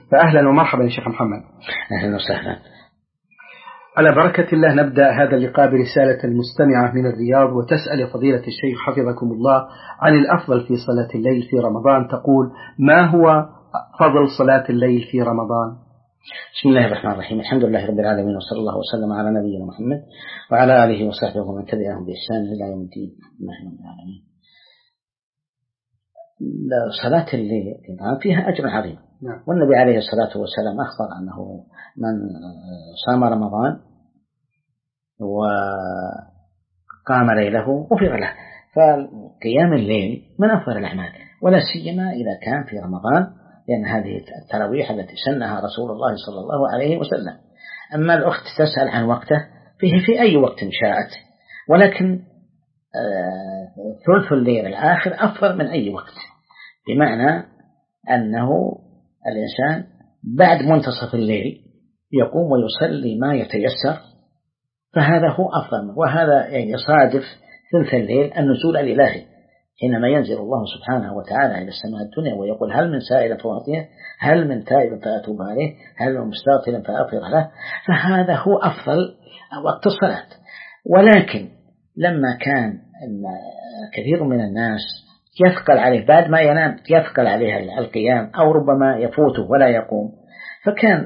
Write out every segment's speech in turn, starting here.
فأهلا ومرحبا يا شيخ محمد. أهلا وسهلا. على بركة الله نبدأ هذا اللقاء برسالة المستمعة من الرياض، وتسأل فضيلة الشيخ حفظكم الله عن الأفضل في صلاة الليل في رمضان. تقول: ما هو فضل صلاة الليل في رمضان؟ بسم الله الرحمن الرحيم. الحمد لله رب العالمين، وصلى الله وسلم على نبينا محمد وعلى آله وصحبه ومن تبعهم بإحسان إلى يوم الدين. صلاة الليل فيها أجر عظيم. والنبي عليه الصلاة والسلام أخبر أنه من صام رمضان وقام ليله غفر له. فقيام الليل من أفضل الأعمال، ولا سيما إذا كان في رمضان، لأن هذه التراويح التي سنها رسول الله صلى الله عليه وسلم. أما الأخت تسأل عن وقته، فيه في أي وقت شاءت، ولكن ثلث الليل الآخر أفضل من أي وقت، بمعنى أنه الإنسان بعد منتصف الليل يقوم ويصلي ما يتيسر، فهذا هو أفضل. وهذا يصادف ثلث الليل النزول الإلهي، حينما ينزل الله سبحانه وتعالى إلى السماء الدنيا ويقول: هل من سائل فأعطيه، هل من تائب فأتوب عليه، هل من مستغفر فأغفر له. فهذا هو أفضل وقت الصلاة. ولكن لما كان كثير من الناس يثقل عليه بعد ما ينام، يثقل عليه القيام، أو ربما يفوته ولا يقوم، فكان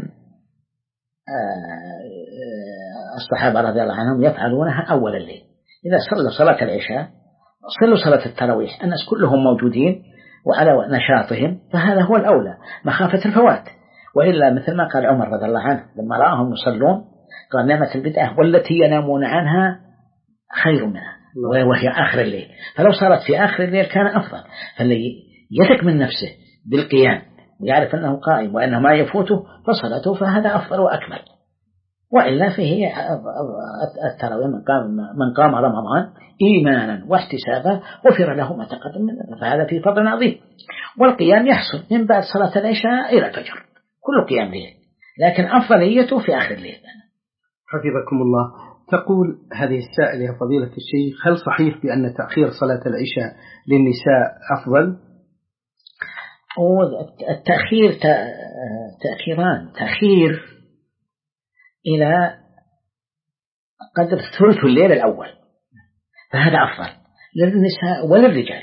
الصحابة رضي الله عنهم يفعلونها أول الليل. إذا صلوا صلاة العشاء صلوا صلاة التراويح، الناس كلهم موجودين وعلى نشاطهم، فهذا هو الأولى مخافة الفوات. وإلا مثل ما قال عمر رضي الله عنه لما رآهم يصلون قال: نعمة البدعة والتي ينامون عنها خير منها، وهي آخر الليل. فلو صارت في آخر الليل كان أفضل. فاللي يثق من نفسه بالقيام ويعرف أنه قائم وأنه ما يفوته فصلاته، فهذا أفضل وأكمل. وإلا فيه التراويح من قام رمضان إيمانا واحتسابا غفر له ما تقدم من ذنبه، فهذا فيه فضل عظيم. والقيام يحصل من بعد صلاة العشاء إلى الفجر، كل قيام ليل، لكن أفضليته في آخر الليل. حفظكم الله. تقول هذه السائلة: يا فضيلة الشيخ، هل صحيح بأن تأخير صلاة العشاء للنساء أفضل؟ التأخير تأخيران: تأخير إلى قدر ثلث الليل الأول، فهذا أفضل للنساء وللرجال.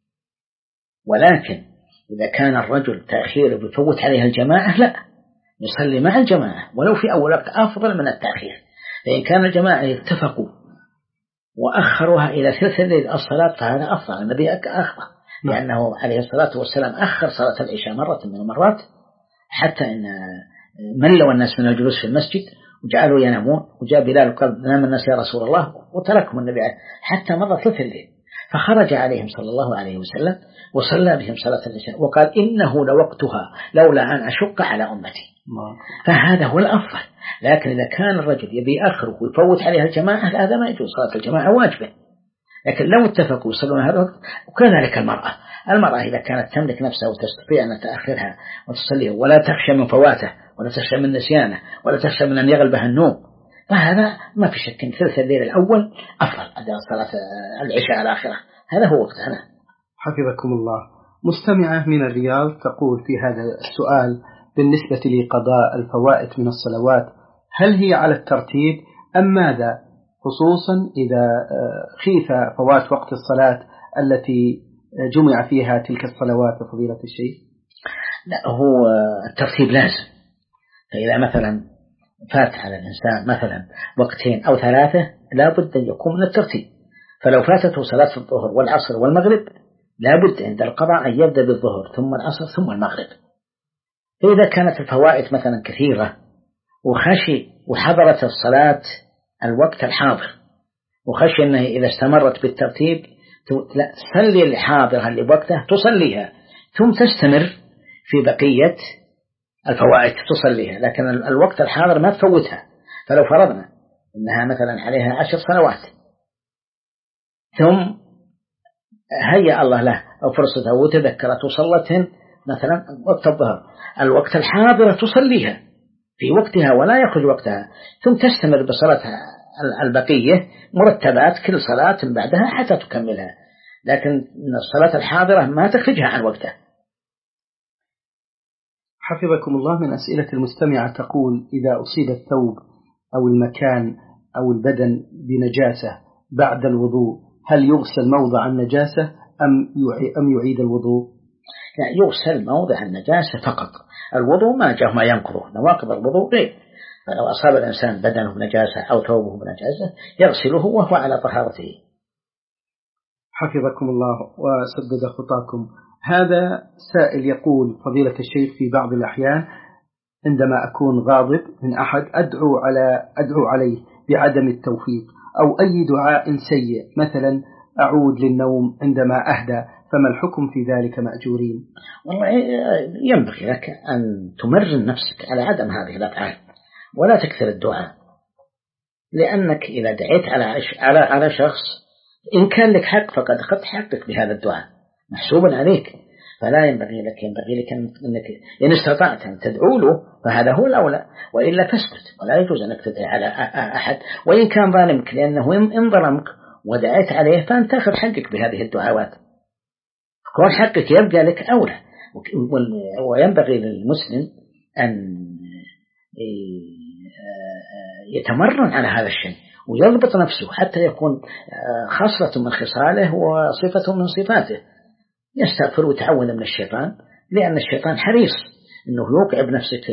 ولكن إذا كان الرجل تأخير بيفوت عليها الجماعة، لا، يصلي مع الجماعة ولو في أول وقت أفضل من التأخير. فإن كان الجماعة اتفقوا وأخروها إلى ثلث الليل الصلاة فهذا أفضل. النبي أخبر لأنه عليه الصلاة والسلام أخر صلاة العشاء مرة من المرات، حتى إن ملوا الناس من الجلوس في المسجد وجعلوا ينامون، وجاء بلال وقال: نام الناس يا رسول الله، وتركهم النبي حتى مضى ثلث الليل، فخرج عليهم صلى الله عليه وسلم وصلى بهم صلاة العشاء وقال: إنه لوقتها لولا أن أشق على أمتي. فهذا هو الأفضل. لكن إذا كان الرجل يبي أخره ويفوت عليها الجماعة، هذا ما يجوز، صلاة الجماعة واجبة. لكن لو اتفقوا يصلون هذا الوقت. وكذلك المرأة إذا كانت تملك نفسها وتستطيع أن تأخرها وتصليه، ولا تخشى من فواته، ولا تخشى من نسيانه، ولا تخشى من أن يغلبها النوم، فهذا ما في شك أن ثلث الليل الأول أفضل أداء صلاة العشاء الآخرة. هذا هو وقتها. حفظكم الله. مستمعة من الرياض تقول في هذا السؤال: بالنسبة لقضاء الفوائت من الصلوات، هل هي على الترتيب أم ماذا، خصوصا إذا خيف فوات وقت الصلاة التي جمع فيها تلك الصلوات فضيلة الشيخ؟ لا، هو الترتيب لازم. فإذا مثلا فات على الإنسان مثلا وقتين أو ثلاثة، لا بد أن يكون من الترتيب. فلو فاتته صلاة الظهر والعصر والمغرب، لا بد عند القضاء أن يبدأ بالظهر ثم العصر ثم المغرب. فإذا كانت الفوائد مثلا كثيرة وخشي وحضرت الصلاة الوقت الحاضر، وخشي أنه إذا استمرت بالترتيب لا، تصلي الحاضرة اللي وقتها تصليها ثم تستمر في بقية الفوائد تصليها، لكن الوقت الحاضر ما تفوتها. فلو فرضنا أنها مثلا عليها 10 صلوات، ثم هيأ الله له أو فرصته وتذكرت وصلتهن مثلا وقت الظهر، الوقت الحاضر تصليها في وقتها ولا يخرج وقتها، ثم تستمر بصلاتها البقية مرتبات كل صلاة بعدها حتى تكملها. لكن الصلاة الحاضرة ما تخرجها عن وقتها. حفظكم الله، من أسئلة المستمعة تقول: إذا أصيب الثوب أو المكان أو البدن بنجاسة بعد الوضوء، هل يغسل موضع النجاسة أم يعيد الوضوء؟ لا، يغسل موضع النجاسة فقط. الوضوء ما جاء ما ينقضه، نواقض الوضوء غير. فلو أصاب الإنسان بدنه بنجاسة أو ثوبه بنجاسة يغسله وهو على طهارته. حفظكم الله وسدد خطاكم. هذا سائل يقول: فضيلة الشيخ، في بعض الأحيان عندما أكون غاضب من أحد أدعو عليه بعدم التوفيق أو أي دعاء سيء، مثلا أعود للنوم عندما أهدى، فما الحكم في ذلك مأجورين؟ والله ينبغي لك أن تمرن نفسك على عدم هذه الأفعال ولا تكثر الدعاء، لأنك إذا دعيت على شخص إن كان لك حق فقد أخذت حقك بهذا الدعاء محسوب عليك، فلا ينبغي لك أنك إن استطعت أن تدعو له فهذا هو الأولى، وإلا فاسكت، ولا يجوز أنك تدعي على أحد وإن كان ظالمك، لأنه إن ظلمك ودعيت عليه فأنت تأخذ حقك بهذه الدعوات، كون حقك يبقى لك أولى. وينبغي للمسلم أن يتمرن على هذا الشيء ويضبط نفسه حتى يكون خصلة من خصاله وصفة من صفاته. يستغفر ويتعوذ من الشيطان، لأن الشيطان حريص أنه يوقع بنفسك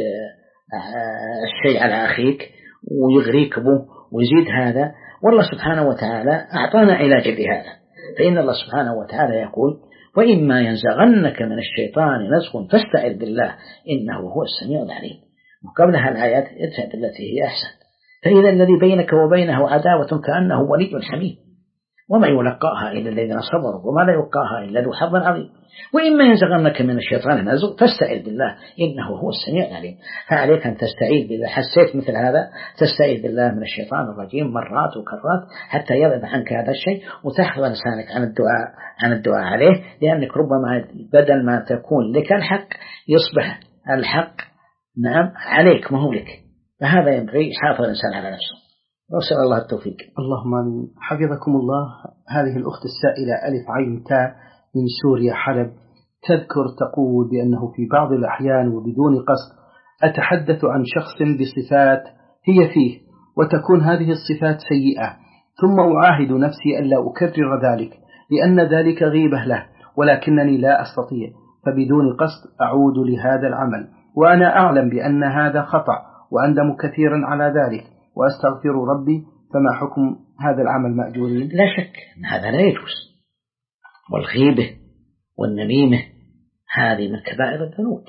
الشيء على أخيك ويغريك به ويزيد هذا. والله سبحانه وتعالى أعطانا علاج لهذا، فإن الله سبحانه وتعالى يقول: وإما ينزغنك من الشيطان نزغ فاستعذ بالله إنه هو السميع العليم. وقبلها الآيات: ادفع بالتي هي أحسن فإذا الذي بينك وبينه عداوة كأنه ولي حميم وما يلقاها إلا الذين صبروا وما لا يلقاها إلا ذو حظ عظيم. وإما ينزغنك من الشيطان نزغ فاستعذ بالله إنه هو السميع العليم. فعليك أن تستعيذ بالله، حسيت مثل هذا تستعيذ بالله من الشيطان الرجيم مرات وكرات حتى يذهب عنك هذا الشيء، وتحفظ لسانك عن الدعاء عليه، لأنك ربما بدل ما تكون لك الحق يصبح الحق نعم عليك ما هو لك، فهذا ينبغي حافظ الإنسان على نفسه، وأسأل الله التوفيق. اللهم آمين. حفظكم الله. هذه الأخت السائلة ألف عين تاء من سوريا حلب تذكر تقول بأنه في بعض الأحيان وبدون قصد أتحدث عن شخص بصفات هي فيه وتكون هذه الصفات سيئة، ثم أعاهد نفسي ألا أكرر ذلك لأن ذلك غيبة له، ولكنني لا أستطيع، فبدون قصد أعود لهذا العمل وأنا أعلم بأن هذا خطأ وأندم كثيرا على ذلك وأستغفر ربي، فما حكم هذا العمل مأجورين؟ لا شك أن هذا لا يجوز، والغيبة والنميمة هذه من كبائر الذنوب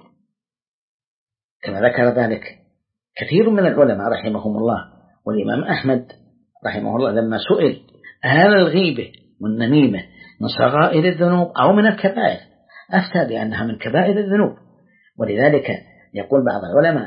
كما ذكر ذلك كثير من العلماء رحمهم الله. والإمام أحمد رحمه الله لما سئل هل الغيبة والنميمة من صغائر الذنوب أو من الكبائر أفتى بأنها من كبائر الذنوب. ولذلك يقول بعض العلماء: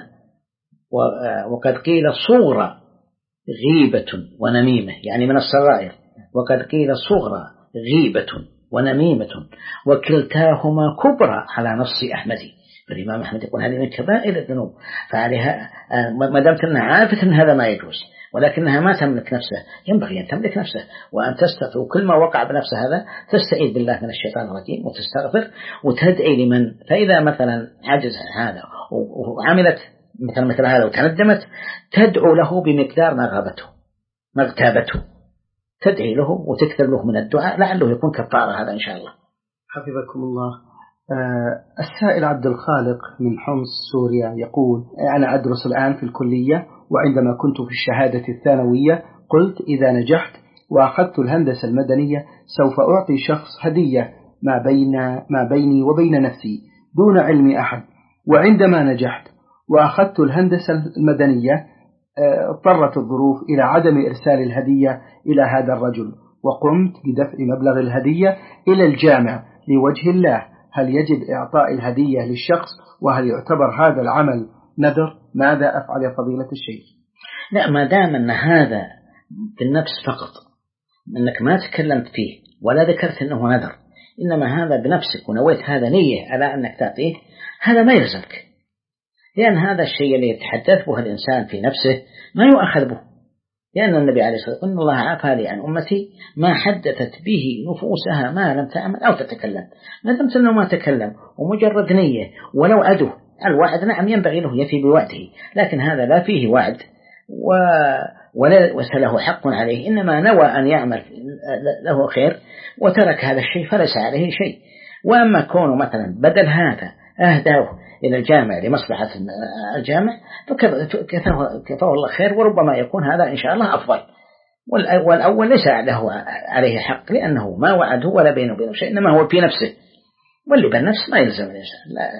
وقد قيل صغرى غيبة ونميمة، يعني من الصغائر، وقد قيل صغرى غيبة ونميمة وكلتاهما كبرى على نص أحمد. فالإمام أحمد يقول هذه من كبائر الذنوب، فعليها ما دامت أنها عارفة أن هذا ما يجوز ولكنها ما تملك نفسه، ينبغي أن تملك نفسه وأن تستغفر، وكل ما وقع بنفس هذا تستعيذ بالله من الشيطان الرجيم وتستغفر وتدعي لمن. فإذا مثلا عجز هذا وعملت مثل هذا وتندمت تدعو له بمقدار ما اغتابته، تدعي له وتكثر له من الدعاء لعله يكون كفارة هذا إن شاء الله. حفظكم الله. السائل عبد الخالق من حمص سوريا يقول: أنا أدرس الآن في الكلية، وعندما كنت في الشهادة الثانوية قلت إذا نجحت وأخذت الهندسة المدنية سوف أعطي شخص هدية ما بيني وبين نفسي دون علم أحد، وعندما نجحت وأخذت الهندسة المدنية اضطرت الظروف إلى عدم إرسال الهدية إلى هذا الرجل، وقمت بدفع مبلغ الهدية إلى الجامع لوجه الله. هل يجب إعطاء الهدية للشخص؟ وهل يعتبر هذا العمل نذر؟ ماذا أفعل يا فضيلة الشيخ؟ لا، ما دام أن هذا بالنفس فقط، أنك ما تكلمت فيه ولا ذكرت أنه نذر، إنما هذا بنفسك ونويت هذا نية على أنك تعطيه، هذا ما يلزمك، لأن هذا الشيء اللي يتحدث به الإنسان في نفسه ما يؤخذ به، لأن النبي عليه الصلاة والسلام: إن الله عفى لي عن أمتي ما حدثت به نفوسها ما لم تعمل أو تتكلم. ما دمت أنه ما تكلم ومجرد نية ولو أدو الوعد نعم ينبغي له يفي بوعده، لكن هذا لا فيه وعد ولا له حق عليه، إنما نوى أن يعمل له خير وترك هذا الشيء فليس عليه شيء. وأما كونه مثلا بدل هذا أهداه إلى الجامع لمصلحة الجامع فكفاه الله خير، وربما يكون هذا إن شاء الله أفضل. والأول ليس له عليه حق لأنه ما وعده ولا بينه وبينه شيء، إنما هو في نفسه، واللي بالنفس ما يلزم الإنسان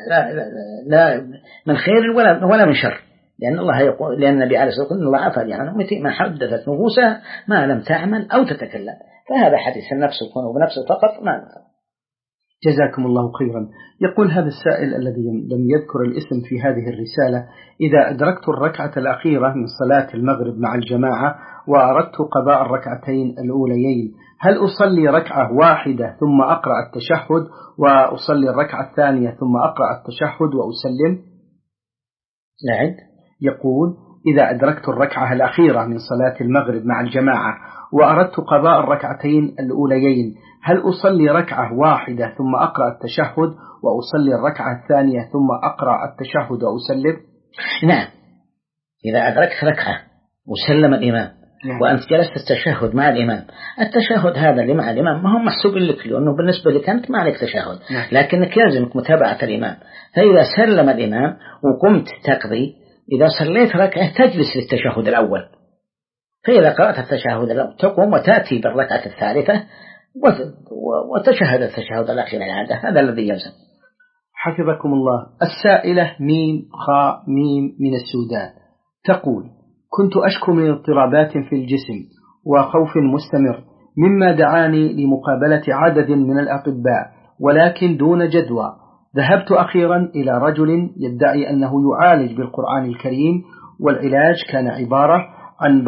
لا من خير ولا من شر، لأن الله يقول، لأن النبي عليه الصلاة والسلام يقول الله عفى عن أمتي ما حدثت نفوسها ما لم تعمل أو تتكلم، فهذا حديث النفس يكون بنفسه فقط ما نفع. جزاكم الله خيرا. يقول هذا السائل الذي لم يذكر الاسم في هذه الرسالة: إذا أدركت الركعة الأخيرة من صلاة المغرب مع الجماعة وأردت قضاء الركعتين الأوليين، هل أصلي ركعة واحدة ثم أقرأ التشهد وأصلي الركعة الثانية ثم أقرأ التشهد وأسلم؟ نعم. يقول: إذا أدركت الركعة الأخيرة من صلاة المغرب مع الجماعة وأردت قضاء الركعتين الأوليين، هل أصلي ركعة واحدة ثم أقرأ التشهد وأصلي الركعة الثانية ثم أقرأ التشهد وأسلم؟ نعم، إذا أدركت ركعة وسلم الإمام وأنت جلست التشهد مع الإمام، التشهد هذا اللي مع الإمام ما هو محسوب لك، لأنه بالنسبة لك أنت ما عليك تشهد، لكنك يلزمك متابعة الإمام. فإذا سلم الإمام وقمت تقضي، إذا صليت ركعة تجلس للتشهد الأول، فإذا قرأت التشهد الأول تقوم وتأتي بالركعة الثالثة وتشهد التشهد الأخير العادة. هذا الذي يلزم. حفظكم الله. السائلة ميم خاء ميم من السودان تقول: كنت أشكو من اضطرابات في الجسم وخوف مستمر، مما دعاني لمقابلة عدد من الأطباء ولكن دون جدوى. ذهبت أخيرا إلى رجل يدعي أنه يعالج بالقرآن الكريم، والعلاج كان عبارة عن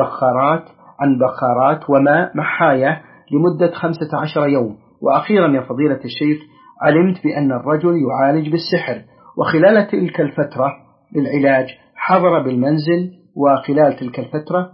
بخارات وماء محاية لمدة 15 يوم. وأخيرا يا فضيلة الشيخ علمت بأن الرجل يعالج بالسحر، وخلال تلك الفترة للعلاج حضر بالمنزل، وخلال تلك الفترة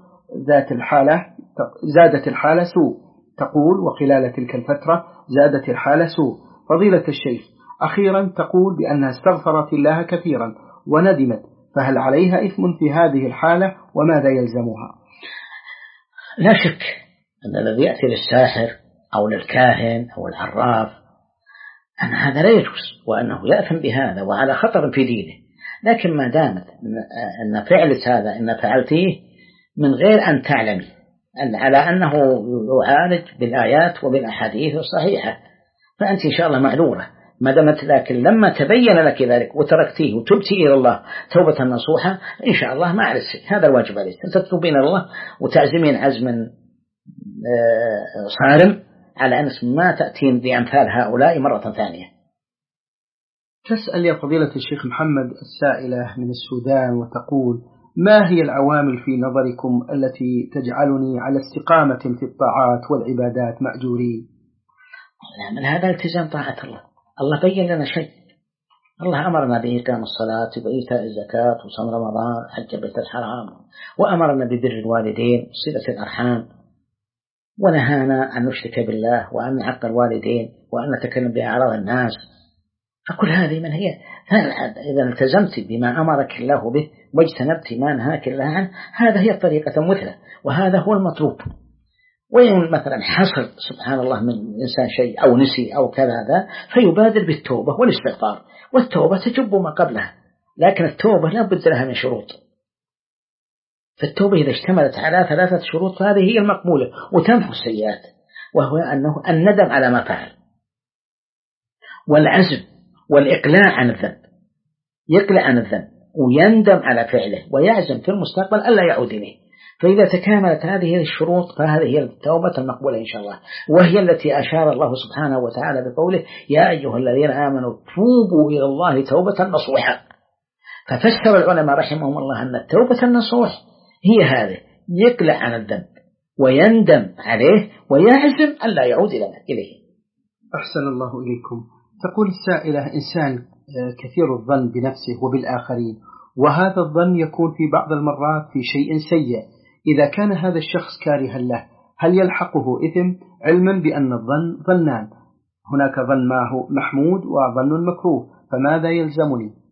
زادت الحالة سوء. تقول: وخلال تلك الفترة زادت الحالة سوء. فضيلة الشيخ أخيرا تقول بأنها استغفرت الله كثيرا وندمت، فهل عليها إثم في هذه الحالة وماذا يلزمها؟ لا شك أن الذي يأتي للساحر أو للكاهن أو العراف أن هذا لا يجوز، وأنه يأثم بهذا وعلى خطر في دينه. لكن ما دامت أن فعلت هذا إن فعلتيه من غير أن تعلمي على أنه يعالج بالآيات وبالأحاديث الصحيحة، فأنت إن شاء الله معذورة ما دامت. لكن لما تبين لك ذلك وتركتيه وتبتي إلى الله توبة نصوحة، إن شاء الله ما عليك، هذا الواجب عليك أن تتوبين إلى الله وتعزمين عزما صارم على أن ما تأتين بأمثال هؤلاء مرة ثانية. تسأل يا فضيلة الشيخ محمد السائلة من السودان وتقول: ما هي العوامل في نظركم التي تجعلني على استقامة في الطاعات والعبادات مأجورين؟ من هذا التزام طاعة الله. الله بين لنا شيء، الله أمرنا بإقام الصلاة وإيتاء الزكاة وصوم رمضان حج بيت الحرام، وأمرنا ببر الوالدين وصلة الأرحام، ونهانا أن نشرك بالله وأن نعق الوالدين وأن نتكلم بأعراض الناس. فكل هذه من هي، إذا التزمت بما أمرك الله به واجتنبت ما نهاك الله عنه، هذا هي الطريقة المثلى، وهذا هو المطلوب. وإن مثلا حصل سبحان الله من إنسان شيء أو نسي أو كذا هذا، فيبادر بالتوبة والاستغفار، والتوبة تجب ما قبلها، لكن التوبة لا بد لها من شروط. فالتوبة إذا اشتملت على 3 شروط فهذه هي المقبولة وتمحو السيئات، وهو أنه الندم على ما فعل، والعزم والإقلاع عن الذنب، يقلع عن الذنب ويندم على فعله ويعزم في المستقبل ألا يعود إليه. فإذا تكاملت هذه الشروط فهذه هي التوبة المقبولة إن شاء الله، وهي التي أشار الله سبحانه وتعالى بقوله: يا أيها الذين آمنوا توبوا إلى الله توبة نصوحا. ففسر العلماء رحمهم الله أن التوبة النصوح هي هذه، يقلع عن الذنب ويندم عليه ويعزم ألا يعود إليه. أحسن الله إليكم. تقول السائلة: إنسان كثير الظن بنفسه وبالآخرين، وهذا الظن يكون في بعض المرات في شيء سيء. إذا كان هذا الشخص كارها له هل يلحقه إثم، علما بأن الظن ظنان، هناك ظن ما هو محمود وظن مكروه، فماذا يلزمني؟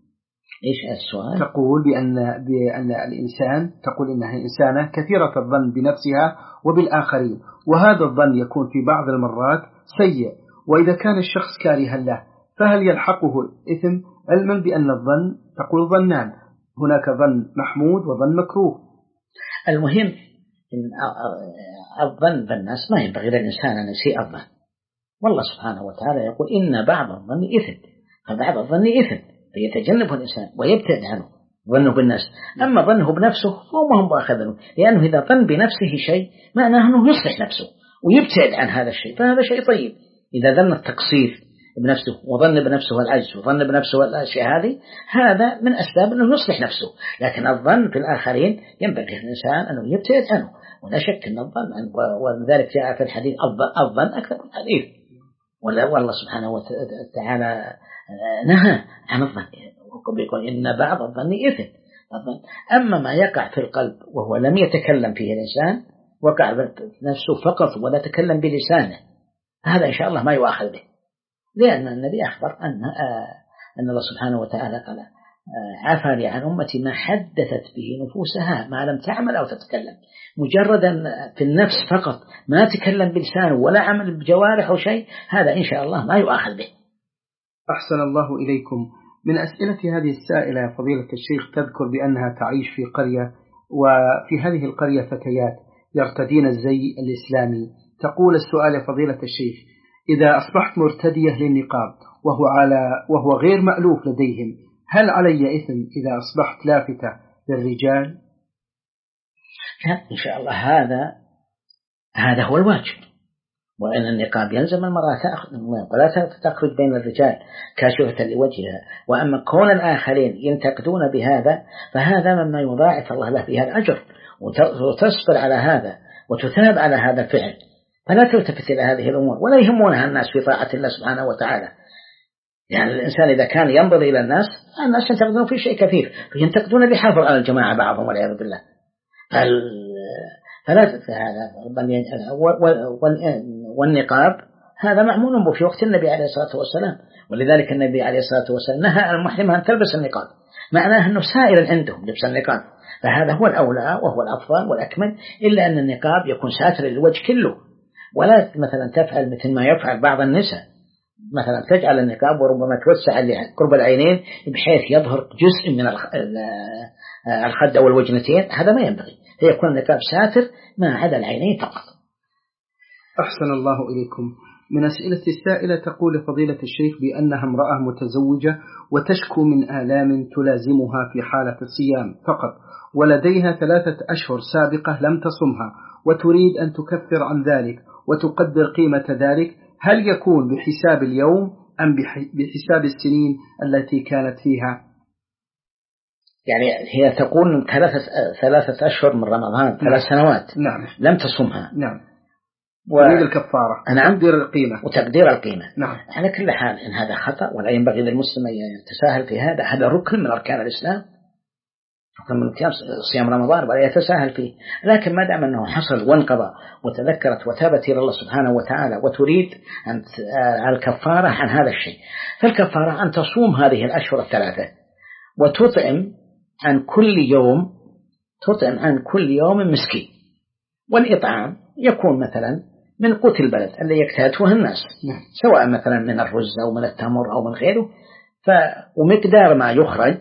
إيش السؤال؟ تقول بأن الإنسان، تقول إنها إنسانة كثيرة الظن بنفسها وبالآخرين، وهذا الظن يكون في بعض المرات سيء، وإذا كان الشخص كارها له فهل يلحقه الإثم؟ علما بأن الظن تقول ظنان، هناك ظن محمود وظن مكروه. المهم إن الظن بالناس ما ينبغي للإنسان أن يسيء الظن، والله سبحانه وتعالى يقول إن بعض الظن إثم، فبعض الظن إثم فيتجنبه الإنسان ويبتعد عنه ظنه بالناس. أما ظنه بنفسه فهو ما هو مؤاخذ، لأنه إذا ظن بنفسه شيء معناه أنه يصلح نفسه ويبتعد عن هذا الشيء، فهذا شيء طيب. إذا ظن التقصير بنفسه وظن بنفسه العجز وظن بنفسه الأشياء هذه، هذا من أسباب أنه يصلح نفسه. لكن الظن في الآخرين ينبغي الإنسان أنه يبتعد عنه، ولا شك أن الظن، ولذلك جاء في الحديث الظن أكثر من الحديث، والله سبحانه وتعالى نهى عن الظن، ويقول إن بعض الظن إثم. أما ما يقع في القلب وهو لم يتكلم فيه الإنسان، وقع نفسه فقط ولا تكلم بلسانه، هذا إن شاء الله ما يؤاخذ به، لأن النبي أخبر أن الله سبحانه وتعالى قال عفى عن أمتي ما حدثت به نفوسها ما لم تعمل أو تتكلم. مجردا في النفس فقط ما تكلم بلسانه ولا عمل بجوارح أو شيء، هذا إن شاء الله ما يؤاخذ به. أحسن الله إليكم. من أسئلة هذه السائلة فضيلة الشيخ تذكر بأنها تعيش في قرية، وفي هذه القرية فتيات يرتدين الزي الإسلامي. تقول السؤال يا فضيلة الشيخ: إذا أصبحت مرتدية للنقاب وهو غير مألوف لديهم، هل علي إثم إذا أصبحت لافتة للرجال؟ إن شاء الله هذا هو الواجب، وأن النقاب يلزم المرأة ولا تخرج بين الرجال كاشفة لوجهها. وأما كون الآخرين ينتقدون بهذا فهذا مما يضاعف الله له فيها الأجر، وتصبر على هذا وتثاب على هذا الفعل، فلا تلتفت إلى هذه الأمور ولا يهمونها الناس في طاعة الله سبحانه وتعالى. يعني الإنسان إذا كان ينظر إلى الناس ينتقدون في شيء كثير، ينتقدون بحفظ على الجماعة بعضهم والعياذ بالله. فلا هذا. والنقاب هذا معمول به في وقت النبي عليه الصلاة والسلام، ولذلك النبي عليه الصلاة والسلام نهى المحرمة أن تلبس النقاب، معناه أنه سائر عندهم لبس النقاب، فهذا هو الأولى وهو الأفضل والأكمل، إلا أن النقاب يكون ساتر للوجه كله، ولا مثلا تفعل مثل ما يفعل بعض النساء، مثلا تجعل النقاب وربما توسع قرب العينين بحيث يظهر جزء من الخد أو الوجنتين، هذا ما ينبغي، فيكون النقاب ساتر ما عدا العينين فقط. أحسن الله إليكم. من أسئلة السائلة تقول فضيلة الشيخ بأنها امرأة متزوجة وتشكو من آلام تلازمها في حالة الصيام فقط، ولديها 3 أشهر سابقة لم تصمها، وتريد أن تكفر عن ذلك وتقدر قيمة ذلك، هل يكون بحساب اليوم أم بحساب السنين التي كانت فيها؟ يعني هي تقول 3 أشهر من رمضان 3 سنوات نعم. لم تصمها. نعم. تريد الكفارة وتقدير القيمة. نعم. على كل حال إن هذا خطأ، ولا ينبغي للمسلم أن يتساهل في هذا ركن من أركان الإسلام، ركن من صيام رمضان، ولا يتساهل فيه. لكن ما دام أنه حصل وانقضى وتذكرت وتابت إلى الله سبحانه وتعالى وتريد أن الكفارة عن هذا الشيء، فالكفارة أن تصوم هذه الأشهر 3 وتطعم عن كل يوم مسكين، والإطعام يكون مثلا من قوت البلد اللي يكتاته الناس، سواء مثلا من الرز أو من التمر أو من غيره، ومقدار ما يخرج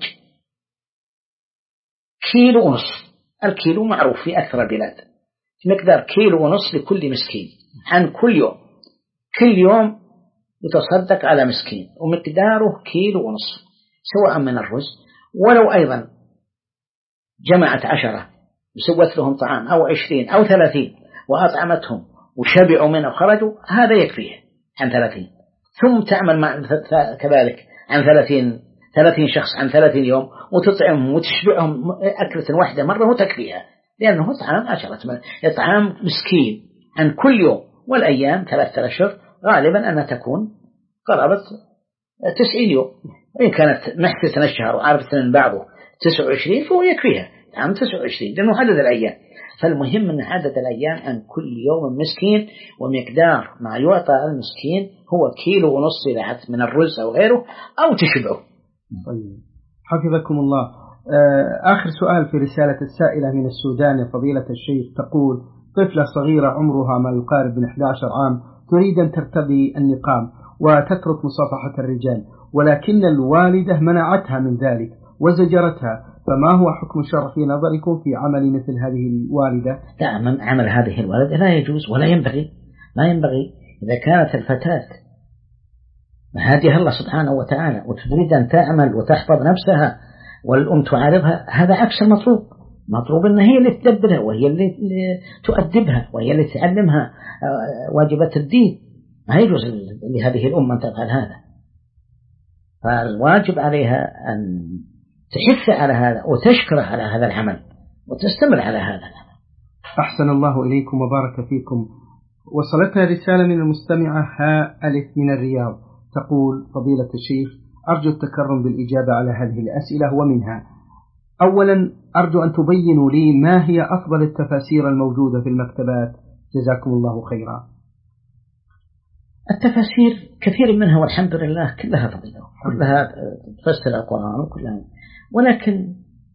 1.5 كيلو. الكيلو معروف في أكثر البلاد، مقدار 1.5 كيلو لكل مسكين عن كل يوم. كل يوم يتصدق على مسكين ومقداره 1.5 كيلو، سواء من الرز، ولو أيضا جمعت 10 وسوت لهم طعام أو 20 أو 30 وأطعمتهم وشبعوا منه وخرجوا، هذا يكفيه عن 30. ثم تعمل كذلك عن 30 شخص عن 30 يوم وتطعمهم وتشبعهم أكلة واحدة مرة وتكفيها، لأنه طعام 10 إطعام مسكين عن كل يوم. والأيام 3 أشهر غالبا أنها تكون قرابة 90 يوم، وإن كانت محدثة الشهر وعارفة من بعضه 29 فهو يكفيها عام 29، لأنه عدد الأيام. فالمهم أن عدد الأيام أن كل يوم مسكين، ومقدار ما يعطى المسكين هو 1.5 كيلو من الرز أو غيره أو تشبعه. طيب. حفظكم الله. آخر سؤال في رسالة السائلة من السودان يا فضيلة الشيخ، تقول: طفلة صغيرة عمرها ما يقارب من 11 عام تريد أن ترتدي النقاب وتترك مصافحة الرجال، ولكن الوالدة منعتها من ذلك وزجرتها، فما هو حكم الشرع في نظركم في عمل مثل هذه الوالدة؟ لا، عمل هذه الوالدة لا يجوز ولا ينبغي. إذا كانت الفتاة هديها الله سبحانه وتعالى وتريد أن تعمل وتحفظ نفسها والأم تعارضها، هذا عكس مطلوب أن هي اللي تدبرها وهي اللي تؤدبها وهي اللي تعلمها واجبات الدين. ما يجوز لهذه الأمة أن تفعل هذا، فالواجب عليها أن تحث على هذا وتشكره على هذا العمل وتستمر على هذا العمل. أحسن الله إليكم وبارك فيكم. وصلتنا رسالة من المستمعة هاء ألف من الرياض، تقول: فضيلة الشيخ، أرجو التكرم بالإجابة على هذه الأسئلة، ومنها: أولا أرجو أن تبينوا لي ما هي أفضل التفاسير الموجودة في المكتبات، جزاكم الله خيرا. التفاسير كثير منها والحمد لله كلها فضيلة، كلها تفسر القرآن وكلها، ولكن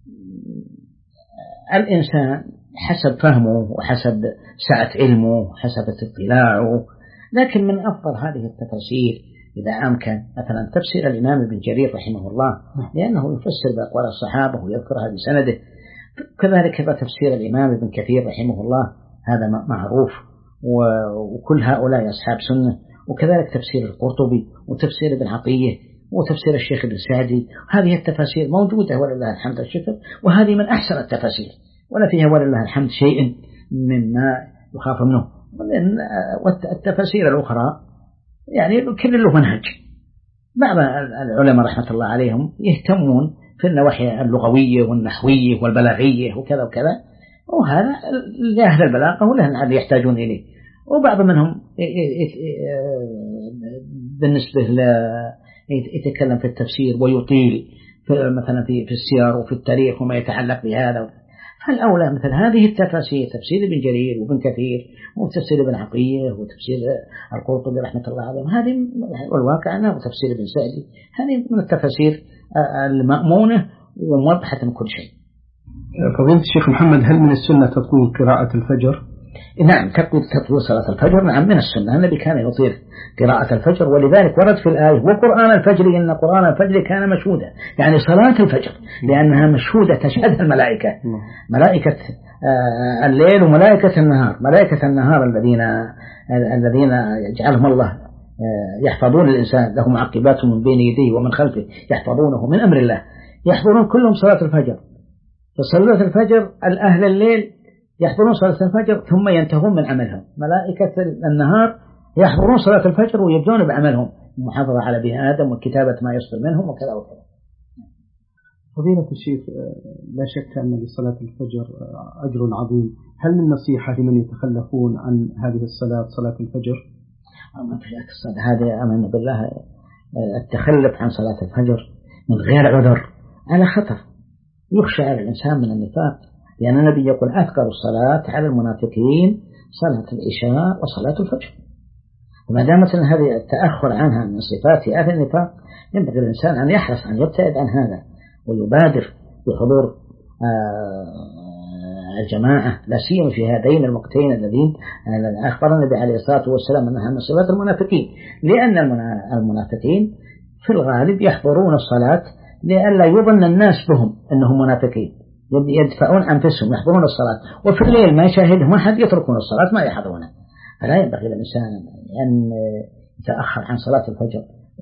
الإنسان حسب فهمه وحسب سعة علمه وحسب اطلاعه. لكن من أفضل هذه التفاسير إذا أمكن مثلا تفسير الإمام ابن جرير رحمه الله، لأنه يفسر بأقوال الصحابة ويذكرها بسنده. كذلك تفسير الإمام ابن كثير رحمه الله، هذا معروف وكل هؤلاء أصحاب سنة. وكذلك تفسير القرطبي وتفسير ابن عطية وتفسير الشيخ ابن سعدي، هذه التفاسير موجودة ولله الحمد والشكر، وهذه من أحسن التفاسير ولا فيها ولله الحمد شيء مما يخاف منه. والتفاسير الأخرى يعني كل له منهج. بعض العلماء رحمة الله عليهم يهتمون في النواحي اللغوية والنحوية والبلاغية وكذا وكذا، وهذا لأهل البلاغة ولهم اللي يحتاجون إليه. وبعض منهم بالنسبة يتكلم في التفسير ويطيل مثلا في السير وفي التاريخ وما يتعلق بهذا. فالأولى مثل هذه التفاسير، تفسير ابن جرير وابن كثير وتفسير ابن عطية وتفسير القرطبي رحمة الله عليهم، هذه والواقع وتفسير ابن سعدي، هذه من التفاسير المأمونة وموضحة من كل شيء. فضيلة الشيخ محمد، هل من السنة تطويل قراءة الفجر؟ نعم، تطويل صلاة الفجر نعم من السنة. النبي كان يطيل قراءة الفجر، ولذلك ورد في الآية: وقرآن الفجر إن قرآن الفجر كان مشهودا، يعني صلاة الفجر لأنها مشهودة تشهدها الملائكة، ملائكة الليل وملائكة النهار. ملائكة النهار الذين يجعلهم الله يحفظون الإنسان، له معقبات من بين يديه ومن خلفه يحفظونه من أمر الله، يحضرون كلهم صلاة الفجر. فصلاة الفجر الأهل الليل يحضرون صلاة الفجر ثم ينتهون من عملهم. ملائكة النهار يحضرون صلاة الفجر ويبدون بعملهم، المحافظة على بني آدم وكتابة ما يصدر منهم وكذا وكذا. فضيلة الشيخ، لا شك أن لصلاة الفجر أجر عظيم، هل من نصيحة لمن يتخلفون عن هذه الصلاة، صلاة الفجر؟ هذا أمن بالله، التخلف عن صلاة الفجر من غير عذر على خطر، يخشى على الإنسان من النفاق، لأن النبي يقول: أثقل الصلاة على المنافقين صلاة العشاء وصلاة الفجر. وما دامت هذه التأخر عنها من صفات أهل النفاق، ينبغي الإنسان أن يحرص أن يبتعد عن هذا ويبادر بحضور الجماعة، لا سيما في هذين الوقتين الذين أخبر النبي عليه الصلاة والسلام أنها من صفات المنافقين، لأن المنافقين في الغالب يحضرون الصلاة لئلا يظن الناس بهم أنهم منافقين، يدفعون أنفسهم يحضرون الصلاة، وفي الليل ما يشاهدهم أحد يتركون الصلاة ما يحضرونها. فلا ينبغي للإنسان أن يتأخر عن صلاة الفجر،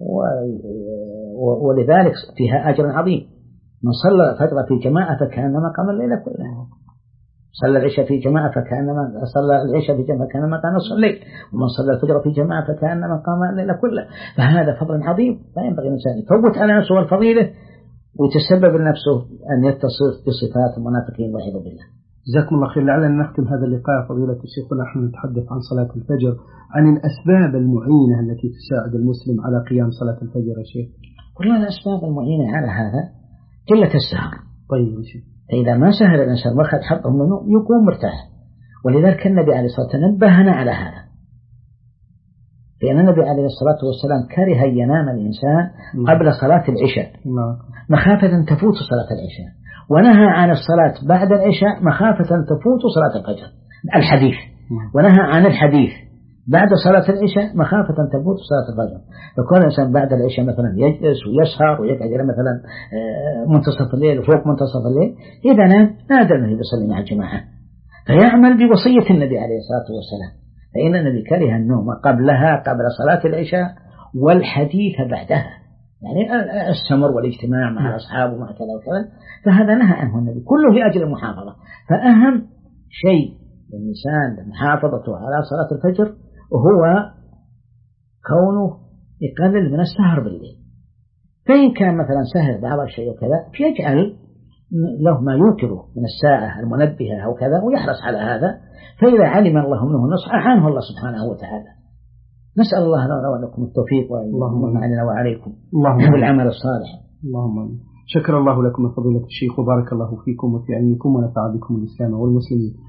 ولذلك فيها أجر عظيم. من صلى الفجر في جماعة فكأنما قام الليل كله، صلى العشاء في جماعة فكأنما صلى العشاء في جماعة فكأنما قام نصف الليل، ومن صلى الفجر في جماعة فكأنما قام الليل كله. فهذا فضل عظيم، لا ينبغي الإنسان يفوت على نفسه الفضيلة ويتسبب لنفسه أن يتصف بصفات المنافقين والعياذ بالله. جزاكم الله خير. لعلنا نختم هذا اللقاء فضيلة الشيخ ونحن نتحدث عن صلاة الفجر، عن الأسباب المعينة التي تساعد المسلم على قيام صلاة الفجر يا شيخ. كلها الأسباب المعينة على هذا قلة السهر. طيب يا شيخ، إذا ما سهر الإنسان واخذ حظه منه يكون مرتاح، ولذلك النبي عليه الصلاة والسلام نبهنا على هذا. لأن النبي عليه الصلاة والسلام كره أن ينام الإنسان قبل صلاة العشاء مخافة تفوت صلاة العشاء، ونهى عن الصلاة بعد العشاء مخافة تفوت صلاة الفجر الحديث، ونهى عن الحديث بعد صلاة العشاء مخافة تفوت صلاة الفجر. فكون الإنسان بعد العشاء مثلا يجلس ويسهر ويقعد مثلا منتصف الليل وفوق منتصف الليل، إذا نام نادر أنه يصلي مع الجماعة، فيعمل بوصية النبي عليه الصلاة والسلام. فإن النبي كره النوم قبلها قبل صلاة العشاء والحديث بعدها، يعني السمر والاجتماع مع الأصحاب ومع كذا وكذا، فهذا نهى عنه النبي كله لأجل المحافظة. فأهم شيء للإنسان محافظته على صلاة الفجر وهو كونه يقلل من السهر بالليل. فإن كان مثلا سهر بعض الشيء وكذا فيجعل له ما يوتره من الساعة المنبهة أو كذا ويحرص على هذا، فإذا علم الله منه النصح أعانه الله سبحانه وتعالى. نسأل الله لنا ولكم التوفيق اللهم علينا وعليكم بالعمل الصالح. اللهم شكر الله لكم فضيلة الشيخ وبارك الله فيكم وفي علمكم ونفع بكم الإسلام والمسلمين.